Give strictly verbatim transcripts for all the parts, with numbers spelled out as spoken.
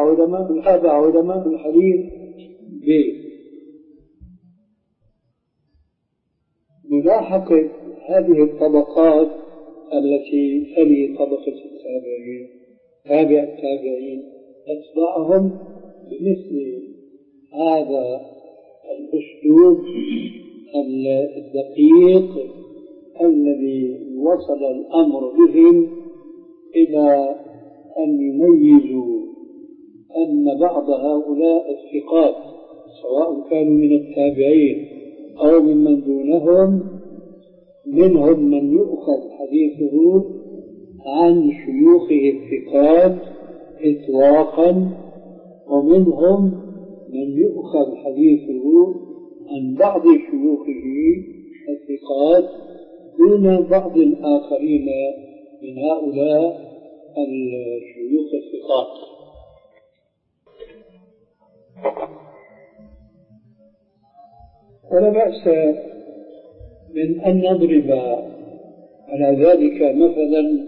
علماء تابع علماء الحديث بملاحقة هذه الطبقات التي تلي طبقة التابعين، تابع التابعين، أتباعهم بمثل هذا الأسلوب الدقيق الذي وصل الأمر بهم إلى أن يميزوا أن بعض هؤلاء الثقات سواء كانوا من التابعين أو ممن دونهم منهم من يؤخذ حديثه عن شيوخه الثقات إطلاقا، ومنهم من يؤخذ حديثه عن بعض شيوخه الثقات دون بعض الآخرين من هؤلاء الشيوخ الثقات. ولا بأس من أن نضرب على ذلك مثلا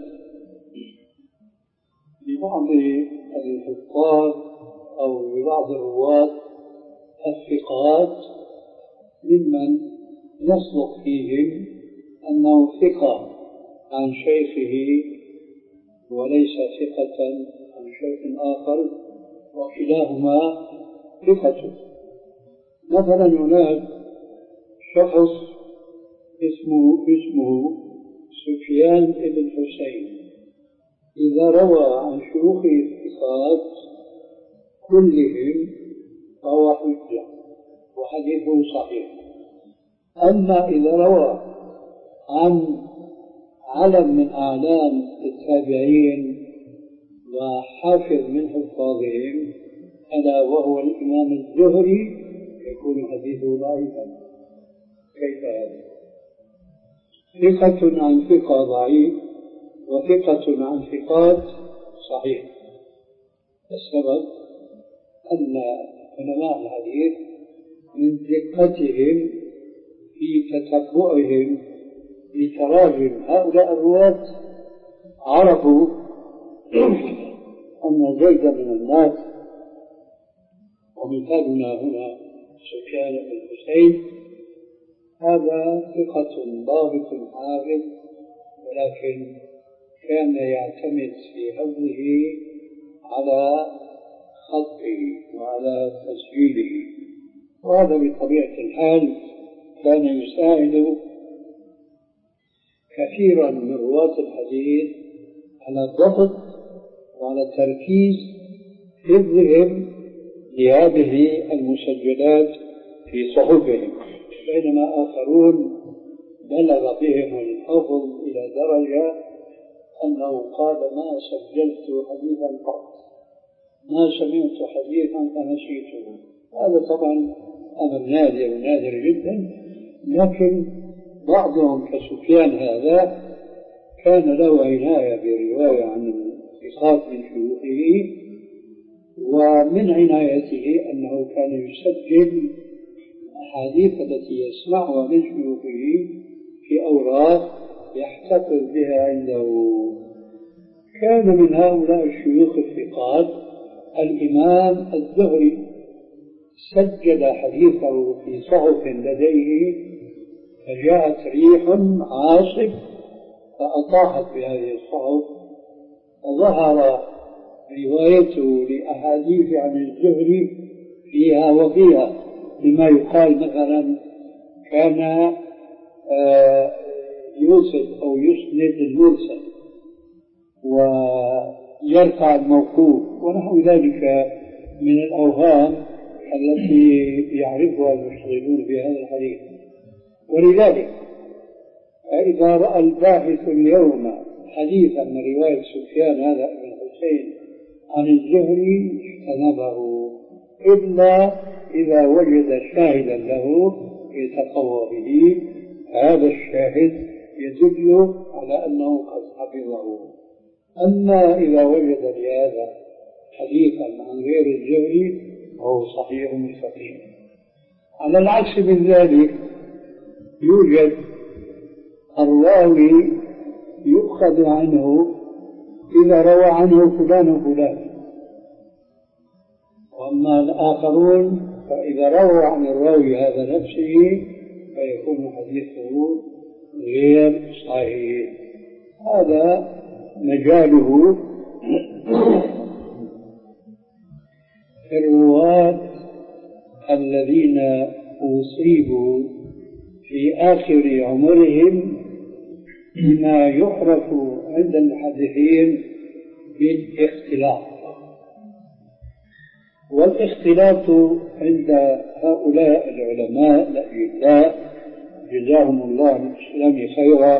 لبعض الحفاظ أو لبعض الرواة الثقات ممن يصدق فيهم أنه ثقة عن شيخه وليس ثقة عن شيخ آخر وكلاهما ثقة. مثلا هناك شخص اسمه اسمه سفيان بن حسين، إذا روى عن شيوخه الثقات كلهم فهو حجة وحديثه صحيح. أما إذا روى عن علم من أعلام التابعين وحافظ من حفاظهم ألا وهو الإمام الزهري يكون حديثه ضعيفا. كيف هذا؟ ثقة عن ثقة ضعيف وثقة عن ثقات صحيح. السبب أن علماء الحديث من دقتهم في تتبعهم لتراجم هؤلاء الرواة عرفوا أن زيد من الناس، ومثالنا هنا سفيان بن حسين، هذا ثقة ضابط حافظ، ولكن كان يعتمد في حفظه على خطه وعلى تسجيله، وهذا بطبيعة الحال كان يساعد كثيرا من رواة الحديث على الضبط وعلى التركيز حفظهم لهذه المسجلات في صحفهم، بينما آخرون بلغ بهم الحفظ إلى درجة أنه قال ما سجلت حديثا قط، ما سمعت حديثا فنسيته. هذا طبعا أمر نادر ونادر جدا، لكن بعضهم كسفيان هذا كان له عناية برواية عن الثقات من شيوخه، ومن عنايته أنه كان يسجل الأحاديث التي يسمعها من شيوخه في أوراق يحتفظ بها عنده. كان من هؤلاء الشيوخ الثقات الإمام الزهري، سجل حديثه في صحف لديه، فجاءت ريح عاصف فأطاحت بهذه الصحف، فظهر روايته لأحاديث عن الزهري فيها وفيها، بما يقال مثلا كان يوصف أو يسند المرسل ويرفع الموقوف ونحو ذلك من الأوهام التي يعرفها المشتغلون في هذا الحديث. ولذلك إذا رأى الباحث اليوم حديثا من رواية سفيان هذا ابن حسين عن الزهري اجتنبه إلا إذا وجد شاهدا له يتقوى به، هذا الشاهد يدل على أنه قد حفظه. أما إذا وجد لهذا حديثا عن غير الزهري فهو صحيح مستقيم. على العكس من ذلك يوجد الراوي يؤخذ عنه إذا روى عنه فلان وفلان، وأما الآخرون فإذا رووا عن الراوي هذا نفسه فيكون حديثه غير صحيح. هذا مجاله في الرواة الذين أصيبوا في آخر عمرهم بما يعرف عند المحدثين بالاختلاط. والاختلاط عند هؤلاء العلماء الأجلاء جزاهم الله عن الإسلام خيرا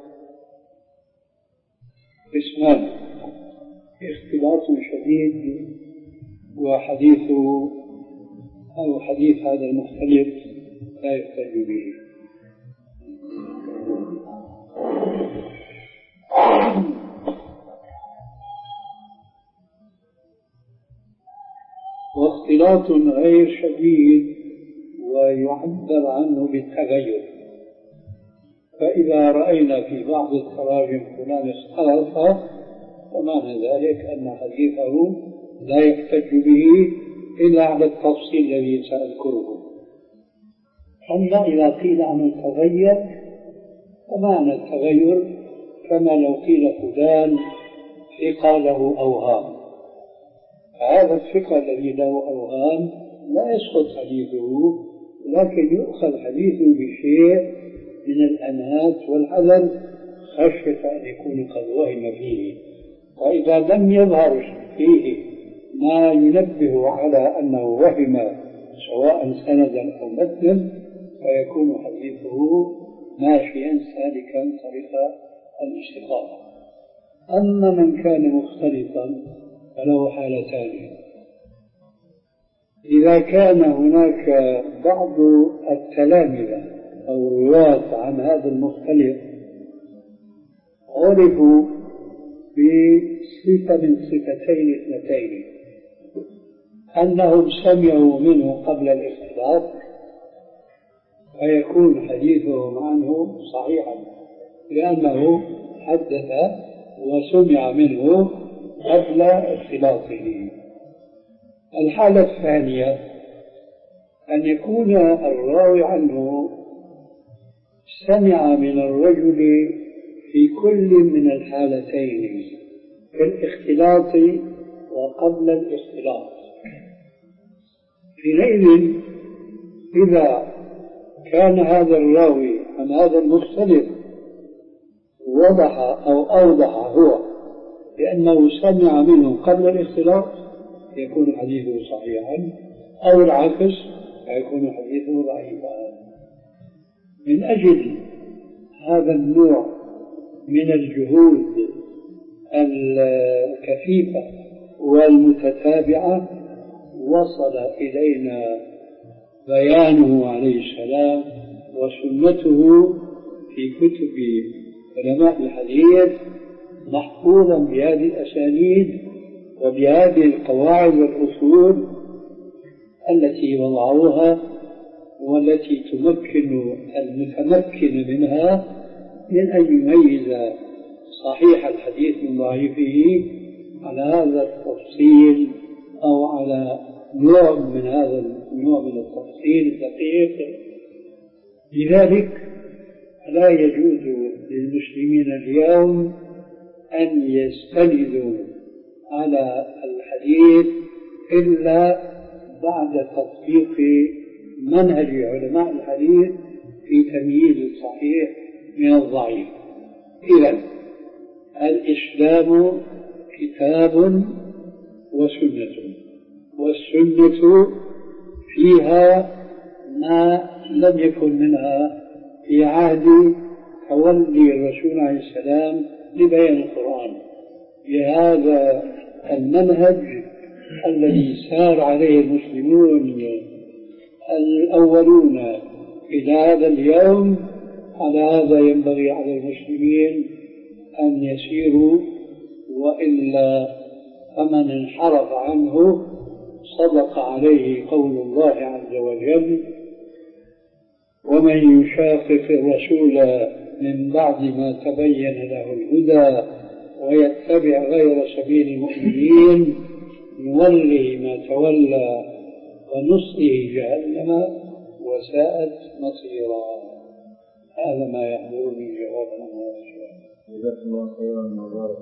قسمان: اختلاط شديد وحديث أو حديث هذا المختلط لا يحتج به. واختلاط غير شديد ويعبر عنه بالتغير، فإذا رأينا في بعض التراجم فلان اختلط ومعنى ذلك أن حديثه لا يحتج به إلا على التفصيل الذي سأذكره. أما إذا قيل عن التغير فمعنى التغير كما لو قيل فلان ثقة له أوهام، هذا الثقة الذي له أوهام لا يسقط حديثه، لكن يؤخذ حديثه بشيء من الأنات والحذر خشية أن يكون قد وهم فيه. وإذا لم يظهر فيه ما ينبه على أنه وهم سواء سندا أو متنا فيكون حديثه ماشيا سالكا طريق الاستقامة. أما من كان مختلطا فله حالتان: إذا كان هناك بعض التلامذة أو الرواة عن هذا المختلط عرفوا بصفة من صفتين اثنتين: أنهم سمعوا منه قبل الاختلاط فيكون حديثهم عنه صحيحا لأنه حدث وسمع منه قبل اختلاطه. الحالة الثانية أن يكون الراوي عنه سمع من الرجل في كل من الحالتين، في الاختلاط وقبل الاختلاط. حينئذ إذا كان هذا الراوي عن هذا المختلط وضح أو أوضح هو لأنه سمع منه قبل الاختلاط يكون حديثه صحيحا، أو العكس فيكون حديثه ضعيفا. من أجل هذا النوع من الجهود الكثيفة والمتتابعة وصل إلينا بيانه عليه السلام وسنته في كتب علماء الحديث محفوظا بهذه الأسانيد وبهذه القواعد والأصول التي وضعوها والتي تمكن المتمكن منها من أن يميز صحيح الحديث من ضعيفه على هذا التفصيل أو على نوع من هذا النوع من التفصيل الدقيق. لذلك لا يجوز للمسلمين اليوم أن يستندوا على الحديث إلا بعد تطبيق منهج علماء الحديث في تمييز الصحيح من الضعيف. إذن الإسلام كتاب وسنة، والسنة فيها ما لم يكن منها في عهد تولي الرسول عليه السلام لبيان القرآن. بهذا المنهج الذي سار عليه المسلمون الأولون إلى هذا اليوم، على هذا ينبغي على المسلمين أن يسيروا، وإلا فمن انحرف عنه صدق عليه قول الله عز وجل: ومن يشاقق الرسول من بعد ما تبين له الهدى ويتبع غير سبيل المؤمنين نوله ما تولى ونصله جهنم وساءت مصيرا. هذا ما يحضرني جوابا عن هذا السؤال. جزاك الله خيرا وبارك